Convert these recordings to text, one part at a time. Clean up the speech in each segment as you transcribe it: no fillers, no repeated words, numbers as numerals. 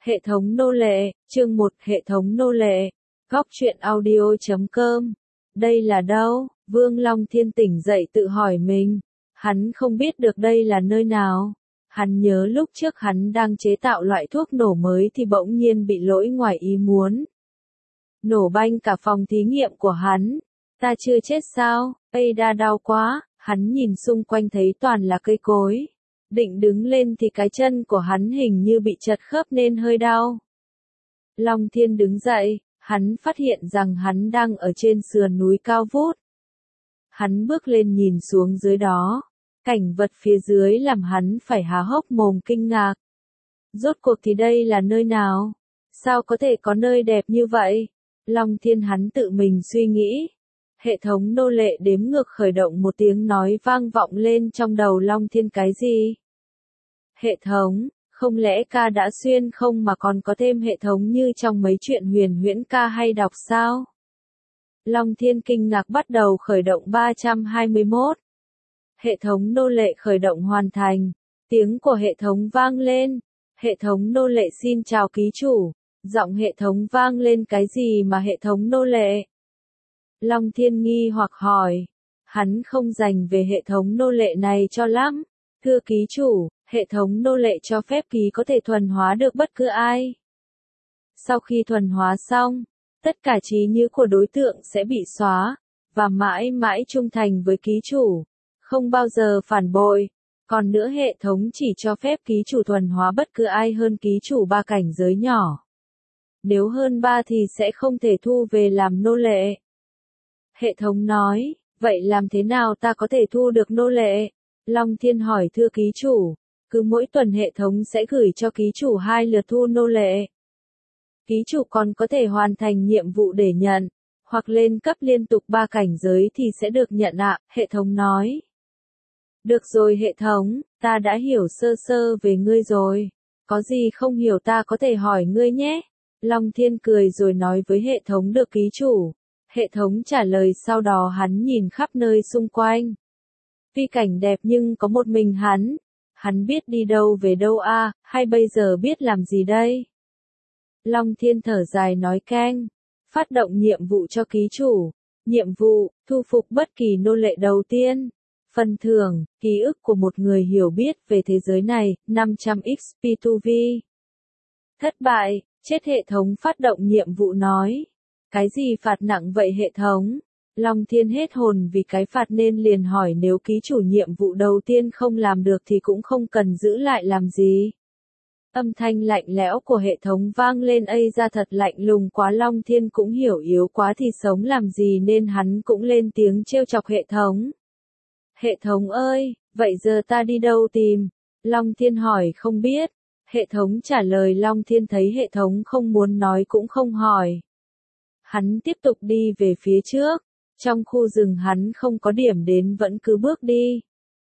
Hệ thống nô lệ, chương 1, hệ thống nô lệ. Góc truyện audio.com. Đây là đâu? Vương Long Thiên tỉnh dậy tự hỏi mình. Hắn không biết được đây là nơi nào. Hắn nhớ lúc trước hắn đang chế tạo loại thuốc nổ mới thì bỗng nhiên bị lỗi ngoài ý muốn. Nổ banh cả phòng thí nghiệm của hắn. Ta chưa chết sao? Ây đa đau quá. Hắn nhìn xung quanh thấy toàn là cây cối. Định đứng lên thì cái chân của hắn hình như bị chật khớp nên hơi đau. Long Thiên đứng dậy, hắn phát hiện rằng hắn đang ở trên sườn núi cao vút. Hắn bước lên nhìn xuống dưới đó. Cảnh vật phía dưới làm hắn phải há hốc mồm kinh ngạc. Rốt cuộc thì đây là nơi nào? Sao có thể có nơi đẹp như vậy? Long Thiên hắn tự mình suy nghĩ. Hệ thống nô lệ đếm ngược khởi động, một tiếng nói vang vọng lên trong đầu Long Thiên. Cái gì? Hệ thống, không lẽ ca đã xuyên không mà còn có thêm hệ thống như trong mấy chuyện huyền huyễn ca hay đọc sao? Long Thiên kinh ngạc bắt đầu khởi động 321. Hệ thống nô lệ khởi động hoàn thành. Tiếng của hệ thống vang lên. Hệ thống nô lệ xin chào ký chủ. Giọng hệ thống vang lên. Cái gì mà hệ thống nô lệ? Long Thiên nghi hoặc hỏi. Hắn không dành về hệ thống nô lệ này cho lắm. Thưa ký chủ, hệ thống nô lệ cho phép ký có thể thuần hóa được bất cứ ai. Sau khi thuần hóa xong, tất cả trí nhớ của đối tượng sẽ bị xóa, và mãi mãi trung thành với ký chủ, không bao giờ phản bội. Còn nữa, hệ thống chỉ cho phép ký chủ thuần hóa bất cứ ai hơn ký chủ 3 cảnh giới nhỏ. Nếu hơn 3 thì sẽ không thể thu về làm nô lệ. Hệ thống nói, vậy làm thế nào ta có thể thu được nô lệ? Long Thiên hỏi. Thưa ký chủ, cứ mỗi tuần hệ thống sẽ gửi cho ký chủ 2 lượt thu nô lệ. Ký chủ còn có thể hoàn thành nhiệm vụ để nhận, hoặc lên cấp liên tục 3 cảnh giới thì sẽ được nhận ạ, hệ thống nói. Được rồi hệ thống, ta đã hiểu sơ sơ về ngươi rồi. Có gì không hiểu ta có thể hỏi ngươi nhé. Long Thiên cười rồi nói với hệ thống. Được ký chủ. Hệ thống trả lời. Sau đó hắn nhìn khắp nơi xung quanh. Tuy cảnh đẹp nhưng có một mình hắn. Hắn biết đi đâu về đâu a, hay bây giờ biết làm gì đây? Long Thiên thở dài nói. Keng. Phát động nhiệm vụ cho ký chủ. Nhiệm vụ, thu phục bất kỳ nô lệ đầu tiên. Phần thưởng, ký ức của một người hiểu biết về thế giới này, 500 XP2V. Thất bại, chết. Hệ thống phát động nhiệm vụ nói. Cái gì phạt nặng vậy hệ thống? Long Thiên hết hồn vì cái phạt nên liền hỏi. Nếu ký chủ nhiệm vụ đầu tiên không làm được thì cũng không cần giữ lại làm gì. Âm thanh lạnh lẽo của hệ thống vang lên. Ây ra thật lạnh lùng quá. Long Thiên cũng hiểu yếu quá thì sống làm gì nên hắn cũng lên tiếng trêu chọc hệ thống. Hệ thống ơi, vậy giờ ta đi đâu tìm? Long Thiên hỏi. Không biết. Hệ thống trả lời. Long Thiên thấy hệ thống không muốn nói cũng không hỏi. Hắn tiếp tục đi về phía trước. Trong khu rừng hắn không có điểm đến vẫn cứ bước đi.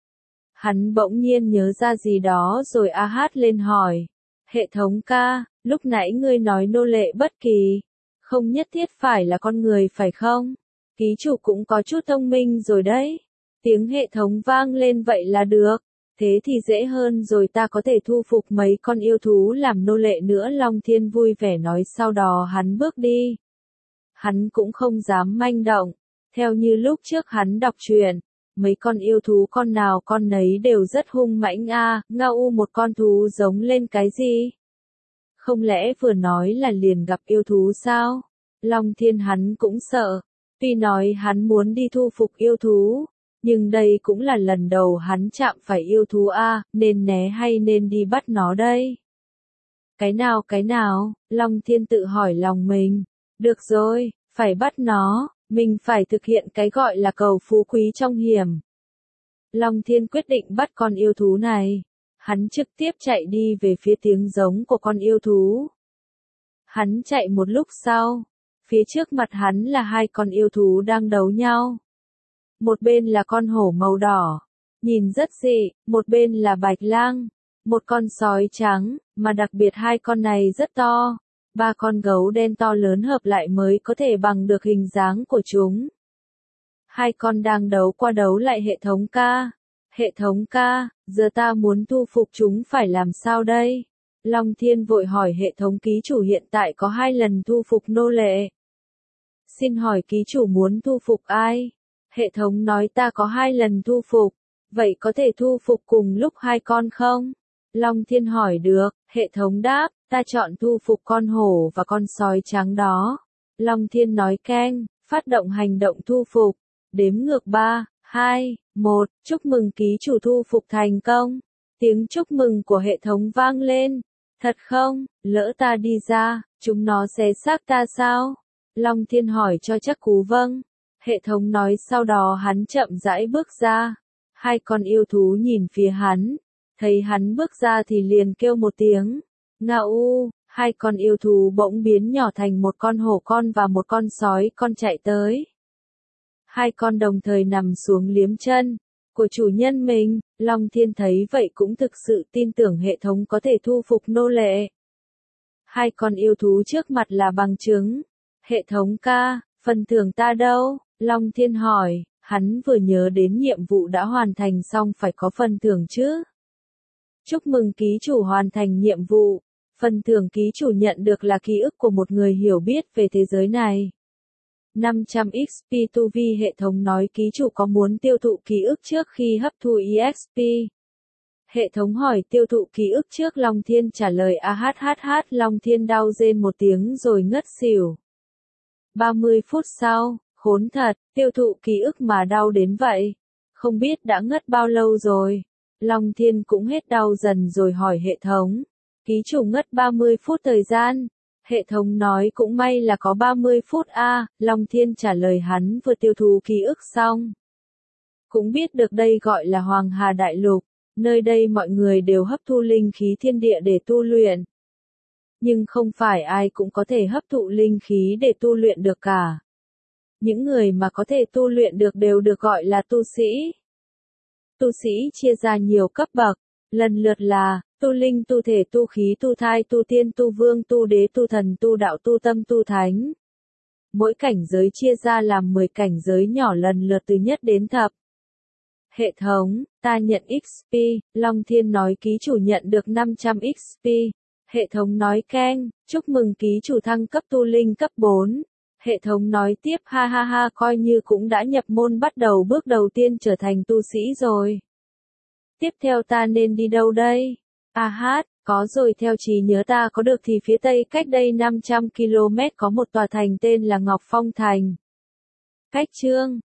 Hắn bỗng nhiên nhớ ra gì đó rồi hát lên hỏi. Hệ thống ca, lúc nãy ngươi nói nô lệ bất kỳ. Không nhất thiết phải là con người phải không? Ký chủ cũng có chút thông minh rồi đấy. Tiếng hệ thống vang lên. Vậy là được. Thế thì dễ hơn rồi, ta có thể thu phục mấy con yêu thú làm nô lệ nữa. Long Thiên vui vẻ nói. Sau đó hắn bước đi. Hắn cũng không dám manh động. Theo như lúc trước hắn đọc truyện, mấy con yêu thú con nào con nấy đều rất hung mãnh a. Ngao một con thú giống lên. Cái gì? Không lẽ vừa nói là liền gặp yêu thú sao? Long Thiên hắn cũng sợ. Tuy nói hắn muốn đi thu phục yêu thú, nhưng đây cũng là lần đầu hắn chạm phải yêu thú a, nên né hay nên đi bắt nó đây? Cái nào? Long Thiên tự hỏi lòng mình. Được rồi, phải bắt nó. Mình phải thực hiện cái gọi là cầu phú quý trong hiểm. Long Thiên quyết định bắt con yêu thú này. Hắn trực tiếp chạy đi về phía tiếng giống của con yêu thú. Hắn chạy một lúc sau. Phía trước mặt hắn là 2 con yêu thú đang đấu nhau. Một bên là con hổ màu đỏ, nhìn rất dị, một bên là bạch lang, một con sói trắng, mà đặc biệt 2 con này rất to. 3 con gấu đen to lớn hợp lại mới có thể bằng được hình dáng của chúng. 2 con đang đấu qua đấu lại. Hệ thống ca. Hệ thống ca, giờ ta muốn thu phục chúng phải làm sao đây? Long Thiên vội hỏi hệ thống ký chủ hiện tại có 2 lần thu phục nô lệ. Xin hỏi ký chủ muốn thu phục ai? Hệ thống nói ta có 2 lần thu phục. Vậy có thể thu phục cùng lúc 2 con không? Long Thiên hỏi được, hệ thống đáp, ta chọn thu phục con hổ và con sói trắng đó. Long Thiên nói keng, phát động hành động thu phục. Đếm ngược 3, 2, 1, chúc mừng ký chủ thu phục thành công. Tiếng chúc mừng của hệ thống vang lên. Thật không, lỡ ta đi ra, chúng nó sẽ xác ta sao? Long Thiên hỏi cho chắc cú vâng. Hệ thống nói sau đó hắn chậm rãi bước ra. 2 con yêu thú nhìn phía hắn. Thấy hắn bước ra thì liền kêu một tiếng. Ngao, 2 con yêu thú bỗng biến nhỏ thành một con hổ con và một con sói con chạy tới. 2 con đồng thời nằm xuống liếm chân của chủ nhân mình. Long Thiên thấy vậy cũng thực sự tin tưởng hệ thống có thể thu phục nô lệ. 2 con yêu thú trước mặt là bằng chứng. Hệ thống ca, phần thưởng ta đâu? Long Thiên hỏi, hắn vừa nhớ đến nhiệm vụ đã hoàn thành xong phải có phần thưởng chứ. Chúc mừng ký chủ hoàn thành nhiệm vụ. Phần thưởng ký chủ nhận được là ký ức của một người hiểu biết về thế giới này. 500 XP tu vi. Hệ thống nói ký chủ có muốn tiêu thụ ký ức trước khi hấp thu EXP. Hệ thống hỏi tiêu thụ ký ức trước. Long Thiên trả lời AHHH. Long Thiên đau rên một tiếng rồi ngất xỉu. 30 phút sau, khốn thật, tiêu thụ ký ức mà đau đến vậy. Không biết đã ngất bao lâu rồi. Long Thiên cũng hết đau dần rồi hỏi hệ thống. Ký chủ ngất 30 phút thời gian. Hệ thống nói cũng may là có 30 phút a. Long Thiên trả lời hắn vừa tiêu thụ ký ức xong. Cũng biết được đây gọi là Hoàng Hà Đại Lục. Nơi đây mọi người đều hấp thu linh khí thiên địa để tu luyện. Nhưng không phải ai cũng có thể hấp thụ linh khí để tu luyện được cả. Những người mà có thể tu luyện được đều được gọi là tu sĩ. Tu sĩ chia ra nhiều cấp bậc, lần lượt là tu linh, tu thể, tu khí, tu thai, tu tiên, tu vương, tu đế, tu thần, tu đạo, tu tâm, tu thánh. Mỗi cảnh giới chia ra làm 10 cảnh giới nhỏ lần lượt từ nhất đến thập. Hệ thống, ta nhận XP. Long Thiên nói ký chủ nhận được 500 XP. Hệ thống nói keng, chúc mừng ký chủ thăng cấp tu linh cấp 4. Hệ thống nói tiếp ha ha ha, coi như cũng đã nhập môn, bắt đầu bước đầu tiên trở thành tu sĩ rồi. Tiếp theo ta nên đi đâu đây? Có rồi, theo trí nhớ ta có được thì phía tây cách đây 500 km có một tòa thành tên là Ngọc Phong Thành. Cách chương